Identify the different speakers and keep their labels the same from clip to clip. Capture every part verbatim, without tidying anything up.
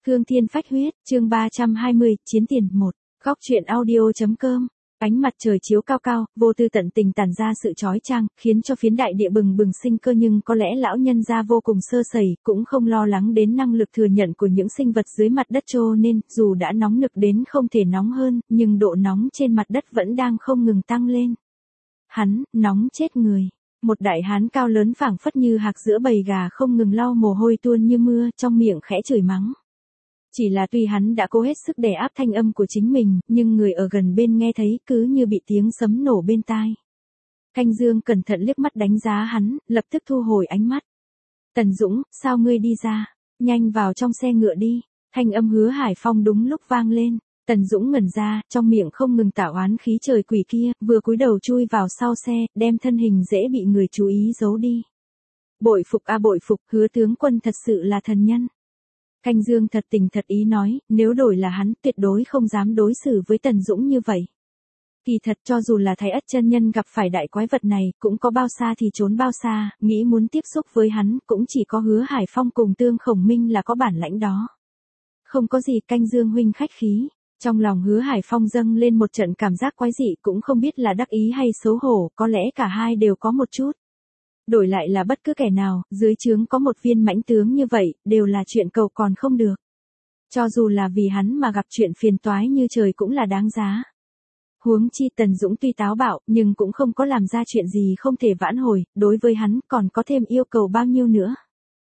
Speaker 1: Cương Thiên Phách Huyết, chương ba trăm hai mươi, Chiến Tiền một. Góc truyện audio.com. Ánh mặt trời chiếu cao cao, vô tư tận tình tản ra sự chói chang, khiến cho phiến đại địa bừng bừng sinh cơ, nhưng có lẽ lão nhân gia vô cùng sơ sẩy, cũng không lo lắng đến năng lực thừa nhận của những sinh vật dưới mặt đất, cho nên dù đã nóng nực đến không thể nóng hơn, nhưng độ nóng trên mặt đất vẫn đang không ngừng tăng lên. Hắn, nóng chết người. Một đại hán cao lớn phảng phất như hạc giữa bầy gà không ngừng lau mồ hôi tuôn như mưa, trong miệng khẽ chửi mắng. Chỉ là tuy hắn đã cố hết sức đè áp thanh âm của chính mình, nhưng người ở gần bên nghe thấy cứ như bị tiếng sấm nổ bên tai. Canh Dương cẩn thận liếc mắt đánh giá hắn, lập tức thu hồi ánh mắt. Tần Dũng, sao ngươi đi ra? Nhanh vào trong xe ngựa đi. Thanh âm Hứa Hải Phong đúng lúc vang lên. Tần Dũng ngẩn ra, trong miệng không ngừng tảo oán khí trời quỷ kia, vừa cúi đầu chui vào sau xe, đem thân hình dễ bị người chú ý giấu đi. Bội phục a bội phục, Hứa tướng quân thật sự là thần nhân. Canh Dương thật tình thật ý nói, nếu đổi là hắn, tuyệt đối không dám đối xử với Tần Dũng như vậy. Kỳ thật cho dù là Thái Ất chân nhân gặp phải đại quái vật này, cũng có bao xa thì trốn bao xa, nghĩ muốn tiếp xúc với hắn, cũng chỉ có Hứa Hải Phong cùng Tương Khổng Minh là có bản lãnh đó. Không có gì, Canh Dương huynh khách khí. Trong lòng Hứa Hải Phong dâng lên một trận cảm giác quái dị, cũng không biết là đắc ý hay xấu hổ, có lẽ cả hai đều có một chút. Đổi lại là bất cứ kẻ nào, dưới trướng có một viên mãnh tướng như vậy, đều là chuyện cầu còn không được. Cho dù là vì hắn mà gặp chuyện phiền toái như trời cũng là đáng giá. Huống chi Tần Dũng tuy táo bạo, nhưng cũng không có làm ra chuyện gì không thể vãn hồi, đối với hắn còn có thêm yêu cầu bao nhiêu nữa.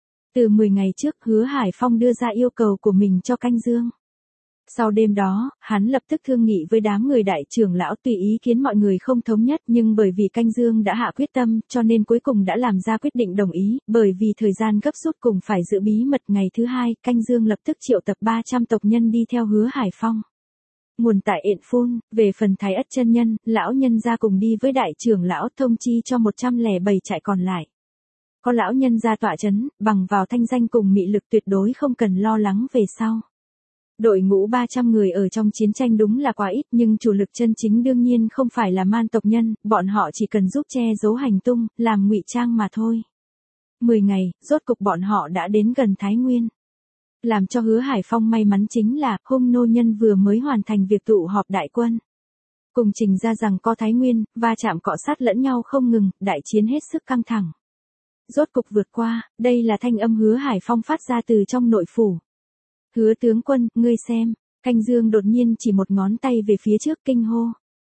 Speaker 1: Từ mười ngày trước, Hứa Hải Phong đưa ra yêu cầu của mình cho Canh Dương. Sau đêm đó, hắn lập tức thương nghị với đám người đại trưởng lão, tùy ý kiến mọi người không thống nhất, nhưng bởi vì Canh Dương đã hạ quyết tâm, cho nên cuối cùng đã làm ra quyết định đồng ý, bởi vì thời gian gấp rút cùng phải giữ bí mật. Ngày thứ hai, Canh Dương lập tức triệu tập ba trăm tộc nhân đi theo Hứa Hải Phong. Nguồn tại Yện Phun, về phần Thái Ất chân nhân, lão nhân gia cùng đi với đại trưởng lão, thông chi cho một trăm lẻ bảy trại còn lại. Có lão nhân gia tọa chấn, bằng vào thanh danh cùng mị lực tuyệt đối không cần lo lắng về sau. Đội ngũ ba trăm người ở trong chiến tranh đúng là quá ít, nhưng chủ lực chân chính đương nhiên không phải là man tộc nhân, bọn họ chỉ cần giúp che giấu hành tung, làm ngụy trang mà thôi. Mười ngày, rốt cục bọn họ đã đến gần Thái Nguyên. Làm cho Hứa Hải Phong may mắn chính là, Hung Nô Nhân vừa mới hoàn thành việc tụ họp đại quân. Cùng trình ra rằng có Thái Nguyên, va chạm cọ sát lẫn nhau không ngừng, đại chiến hết sức căng thẳng. Rốt cục vượt qua, đây là thanh âm Hứa Hải Phong phát ra từ trong nội phủ. Hứa tướng quân, ngươi xem. Canh Dương đột nhiên chỉ một ngón tay về phía trước, kinh hô.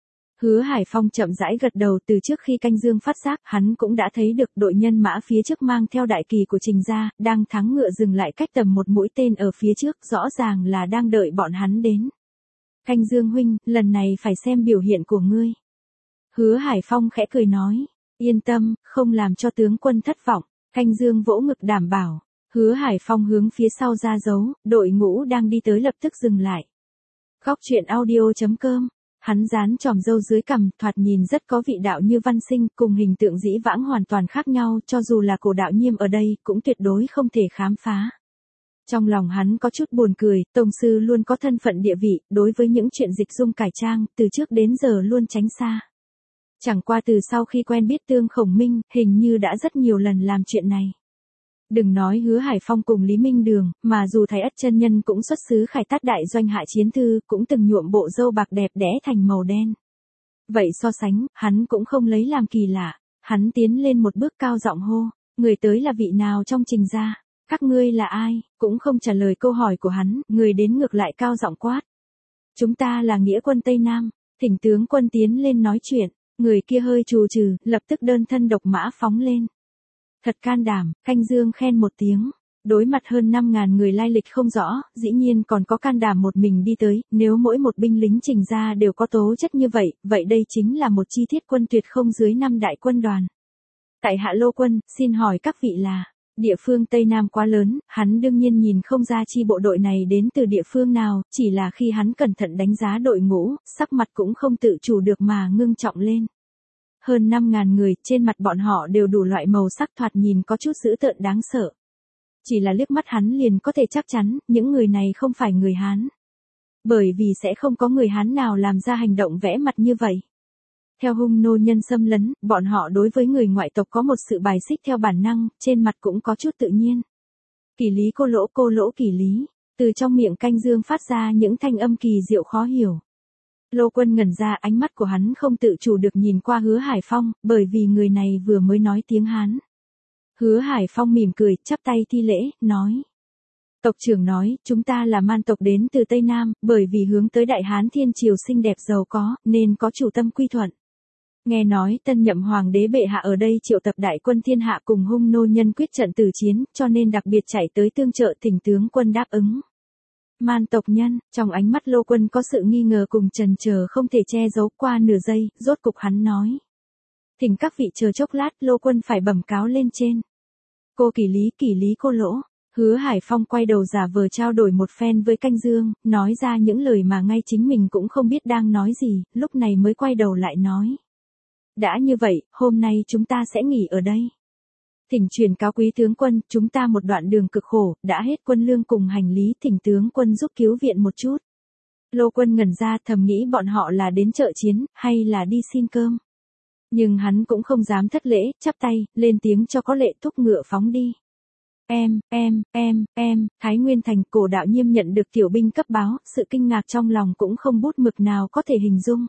Speaker 1: Hứa Hải Phong chậm rãi gật đầu, từ trước khi Canh Dương phát giác, hắn cũng đã thấy được đội nhân mã phía trước mang theo đại kỳ của Trình gia, đang thắng ngựa dừng lại cách tầm một mũi tên ở phía trước, rõ ràng là đang đợi bọn hắn đến. Canh Dương huynh, lần này phải xem biểu hiện của ngươi. Hứa Hải Phong khẽ cười nói, yên tâm, không làm cho tướng quân thất vọng. Canh Dương vỗ ngực đảm bảo. Hứa Hải Phong hướng phía sau ra dấu, đội ngũ đang đi tới lập tức dừng lại. Góc truyện audio.com. Hắn dán tròm râu dưới cằm, thoạt nhìn rất có vị đạo như văn sinh, cùng hình tượng dĩ vãng hoàn toàn khác nhau, cho dù là Cổ Đạo Nhiêm ở đây, cũng tuyệt đối không thể khám phá. Trong lòng hắn có chút buồn cười, tông sư luôn có thân phận địa vị, đối với những chuyện dịch dung cải trang, từ trước đến giờ luôn tránh xa. Chẳng qua từ sau khi quen biết Tương Khổng Minh, hình như đã rất nhiều lần làm chuyện này. Đừng nói Hứa Hải Phong cùng Lý Minh Đường, mà dù Thái Ất chân nhân cũng xuất xứ Khải Tát đại doanh hạ chiến thư, cũng từng nhuộm bộ râu bạc đẹp đẽ thành màu đen. Vậy so sánh, hắn cũng không lấy làm kỳ lạ. Hắn tiến lên một bước cao giọng hô, người tới là vị nào trong Trình gia? Các ngươi là ai? Cũng không trả lời câu hỏi của hắn, người đến ngược lại cao giọng quát. Chúng ta là nghĩa quân Tây Nam, thỉnh tướng quân tiến lên nói chuyện. Người kia hơi trù trừ, lập tức đơn thân độc mã phóng lên. Thật can đảm, Canh Dương khen một tiếng. Đối mặt hơn năm ngàn người lai lịch không rõ, dĩ nhiên còn có can đảm một mình đi tới, nếu mỗi một binh lính Trình gia đều có tố chất như vậy, vậy đây chính là một chi thiết quân tuyệt không dưới năm đại quân đoàn. Tại Hạ Lô Quân, xin hỏi các vị là, địa phương Tây Nam quá lớn, hắn đương nhiên nhìn không ra chi bộ đội này đến từ địa phương nào, chỉ là khi hắn cẩn thận đánh giá đội ngũ, sắc mặt cũng không tự chủ được mà ngưng trọng lên. Hơn năm ngàn người, trên mặt bọn họ đều đủ loại màu sắc, thoạt nhìn có chút dữ tợn đáng sợ. Chỉ là liếc mắt hắn liền có thể chắc chắn, những người này không phải người Hán. Bởi vì sẽ không có người Hán nào làm ra hành động vẽ mặt như vậy. Theo Hung Nô nhân xâm lấn, bọn họ đối với người ngoại tộc có một sự bài xích theo bản năng, trên mặt cũng có chút tự nhiên. Kỷ lý cô lỗ cô lỗ kỷ lý. Từ trong miệng Canh Dương phát ra những thanh âm kỳ diệu khó hiểu. Lô Quân ngẩn ra, ánh mắt của hắn không tự chủ được nhìn qua Hứa Hải Phong, bởi vì người này vừa mới nói tiếng Hán. Hứa Hải Phong mỉm cười, chắp tay thi lễ, nói. Tộc trưởng nói, chúng ta là man tộc đến từ Tây Nam, bởi vì hướng tới Đại Hán Thiên Triều xinh đẹp giàu có, nên có chủ tâm quy thuận. Nghe nói tân nhậm hoàng đế bệ hạ ở đây triệu tập đại quân thiên hạ cùng hung nô nhân quyết trận tử chiến, cho nên đặc biệt chạy tới tương trợ, thỉnh tướng quân đáp ứng. Man tộc nhân, trong ánh mắt Lô Quân có sự nghi ngờ cùng chần chờ không thể che giấu, qua nửa giây, rốt cục hắn nói. Thỉnh các vị chờ chốc lát, Lô Quân phải bẩm cáo lên trên. Cô Kỷ Lý, Kỷ Lý cô lỗ. Hứa Hải Phong quay đầu giả vờ trao đổi một phen với Canh Dương, nói ra những lời mà ngay chính mình cũng không biết đang nói gì, lúc này mới quay đầu lại nói. Đã như vậy, hôm nay chúng ta sẽ nghỉ ở đây. Thỉnh truyền cáo quý tướng quân, chúng ta một đoạn đường cực khổ, đã hết quân lương cùng hành lý, thỉnh tướng quân giúp cứu viện một chút. Lô Quân ngẩn ra, thầm nghĩ bọn họ là đến trợ chiến, hay là đi xin cơm. Nhưng hắn cũng không dám thất lễ, chắp tay, lên tiếng cho có lệ, thúc ngựa phóng đi. Em, em, em, em, Thái Nguyên Thành, Cổ Đạo Nhiêm nhận được tiểu binh cấp báo, sự kinh ngạc trong lòng cũng không bút mực nào có thể hình dung.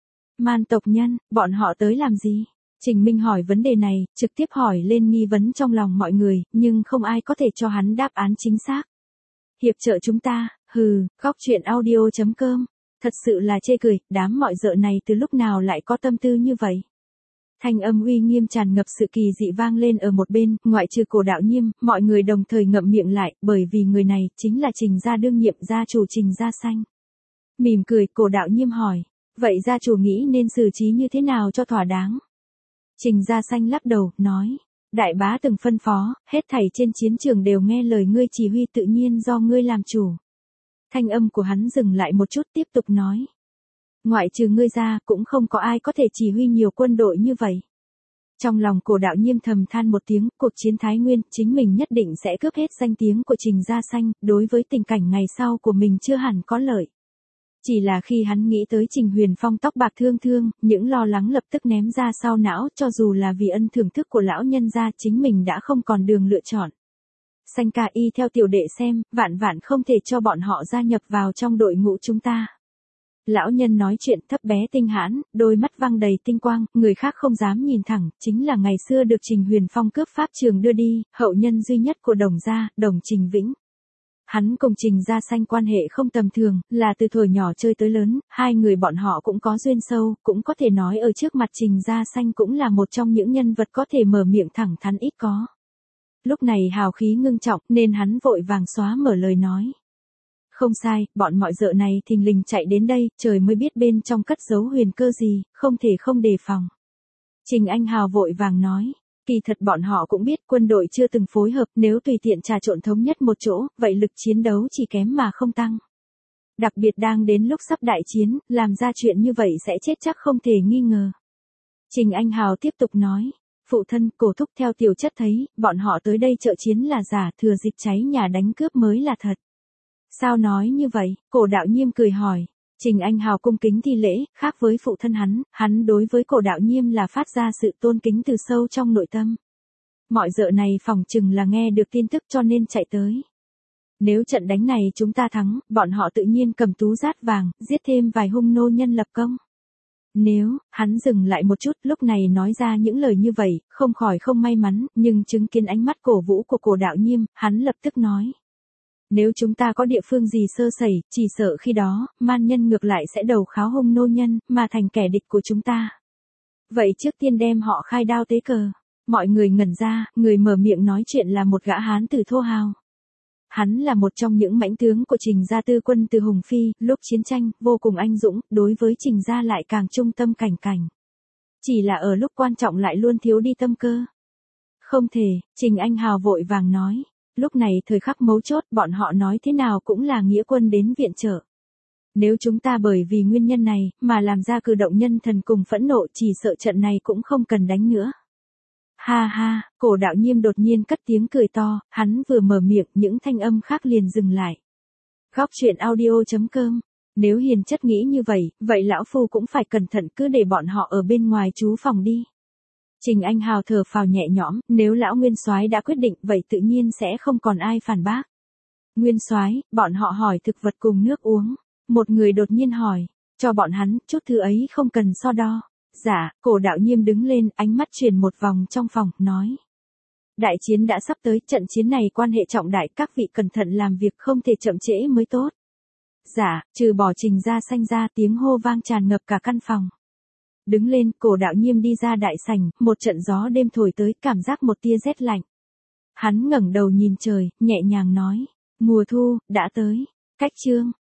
Speaker 1: Man tộc nhân, bọn họ tới làm gì? Trình Minh hỏi vấn đề này, trực tiếp hỏi lên nghi vấn trong lòng mọi người, nhưng không ai có thể cho hắn đáp án chính xác. Hiệp trợ chúng ta, hừ, góc chuyện audio chấm com. Thật sự là chê cười, đám mọi dợ này từ lúc nào lại có tâm tư như vậy? Thanh âm uy nghiêm tràn ngập sự kỳ dị vang lên ở một bên, ngoại trừ Cổ Đạo Nhiêm, mọi người đồng thời ngậm miệng lại, bởi vì người này chính là Trình gia đương nhiệm gia chủ Trình Gia Xanh. Mỉm cười, Cổ Đạo Nhiêm hỏi, vậy gia chủ nghĩ nên xử trí như thế nào cho thỏa đáng? Trình Gia Xanh lắc đầu, nói, đại bá từng phân phó, hết thảy trên chiến trường đều nghe lời ngươi chỉ huy, tự nhiên do ngươi làm chủ. Thanh âm của hắn dừng lại một chút, tiếp tục nói. Ngoại trừ ngươi ra, cũng không có ai có thể chỉ huy nhiều quân đội như vậy. Trong lòng Cổ Đạo Nhiêm thầm than một tiếng, cuộc chiến Thái Nguyên, chính mình nhất định sẽ cướp hết danh tiếng của Trình Gia Xanh, đối với tình cảnh ngày sau của mình chưa hẳn có lợi. Chỉ là khi hắn nghĩ tới Trình Huyền Phong tóc bạc thương thương, những lo lắng lập tức ném ra sau não, cho dù là vì ân thưởng thức của lão nhân gia, chính mình đã không còn đường lựa chọn. Xanh ca y theo tiểu đệ xem, vạn vạn không thể cho bọn họ gia nhập vào trong đội ngũ chúng ta. Lão nhân nói chuyện thấp bé tinh hãn, đôi mắt văng đầy tinh quang, người khác không dám nhìn thẳng, chính là ngày xưa được Trình Huyền Phong cướp pháp trường đưa đi, hậu nhân duy nhất của Đồng gia, Đồng Trình Vĩnh. Hắn cùng Trình Gia Xanh quan hệ không tầm thường, là từ thuở nhỏ chơi tới lớn, hai người bọn họ cũng có duyên sâu, cũng có thể nói ở trước mặt Trình Gia Xanh cũng là một trong những nhân vật có thể mở miệng thẳng thắn ít có. Lúc này hào khí ngưng trọng, nên hắn vội vàng xóa mở lời nói. Không sai, bọn mọi dợ này thình lình chạy đến đây, trời mới biết bên trong cất giấu huyền cơ gì, không thể không đề phòng. Trình Anh Hào vội vàng nói. Kỳ thật bọn họ cũng biết quân đội chưa từng phối hợp, nếu tùy tiện trà trộn thống nhất một chỗ, vậy lực chiến đấu chỉ kém mà không tăng. Đặc biệt đang đến lúc sắp đại chiến, làm ra chuyện như vậy sẽ chết chắc không thể nghi ngờ. Trình Anh Hào tiếp tục nói, phụ thân, Cổ thúc theo tiểu chất thấy, bọn họ tới đây trợ chiến là giả, thừa dịp cháy nhà đánh cướp mới là thật. Sao nói như vậy? Cổ Đạo Nhiêm cười hỏi. Trình Anh Hào cung kính thi lễ, khác với phụ thân hắn, hắn đối với Cổ Đạo Nhiêm là phát ra sự tôn kính từ sâu trong nội tâm. Mọi dợ này phỏng chừng là nghe được tin tức cho nên chạy tới. Nếu trận đánh này chúng ta thắng, bọn họ tự nhiên cầm tú rát vàng, giết thêm vài hung nô nhân lập công. Nếu, hắn dừng lại một chút, lúc này nói ra những lời như vậy, không khỏi không may mắn, nhưng chứng kiến ánh mắt cổ vũ của Cổ Đạo Nhiêm, hắn lập tức nói. Nếu chúng ta có địa phương gì sơ sẩy, chỉ sợ khi đó, man nhân ngược lại sẽ đầu kháo hung nô nhân, mà thành kẻ địch của chúng ta. Vậy trước tiên đem họ khai đao tế cờ. Mọi người ngẩn ra, người mở miệng nói chuyện là một gã hán tử thô hào. Hắn là một trong những mãnh tướng của Trình gia tư quân từ Hùng Phi, lúc chiến tranh, vô cùng anh dũng, đối với Trình gia lại càng trung tâm cảnh cảnh. Chỉ là ở lúc quan trọng lại luôn thiếu đi tâm cơ. Không thể, Trình Anh Hào vội vàng nói. Lúc này thời khắc mấu chốt, bọn họ nói thế nào cũng là nghĩa quân đến viện trợ. Nếu chúng ta bởi vì nguyên nhân này, mà làm ra cử động nhân thần cùng phẫn nộ, chỉ sợ trận này cũng không cần đánh nữa. Ha ha, Cổ Đạo Nhiêm đột nhiên cất tiếng cười to, hắn vừa mở miệng, những thanh âm khác liền dừng lại. Góc chuyện audio chấm com. Nếu hiền chất nghĩ như vậy, vậy lão phu cũng phải cẩn thận, cứ để bọn họ ở bên ngoài trú phòng đi. Trình Anh Hào thở phào nhẹ nhõm, nếu lão nguyên soái đã quyết định, vậy tự nhiên sẽ không còn ai phản bác. Nguyên soái, bọn họ hỏi thực vật cùng nước uống. Một người đột nhiên hỏi, cho bọn hắn, chút thứ ấy không cần so đo. Dạ, Cổ Đạo Nhiêm đứng lên, ánh mắt chuyển một vòng trong phòng, nói. Đại chiến đã sắp tới, trận chiến này quan hệ trọng đại, các vị cẩn thận làm việc không thể chậm trễ mới tốt. Dạ, trừ bỏ Trình Gia Sanh ra, tiếng hô vang tràn ngập cả căn phòng. Đứng lên, Cổ Đạo Nhiêm đi ra đại sảnh, một trận gió đêm thổi tới, cảm giác một tia rét lạnh. Hắn ngẩng đầu nhìn trời, nhẹ nhàng nói, mùa thu, đã tới. Cách chương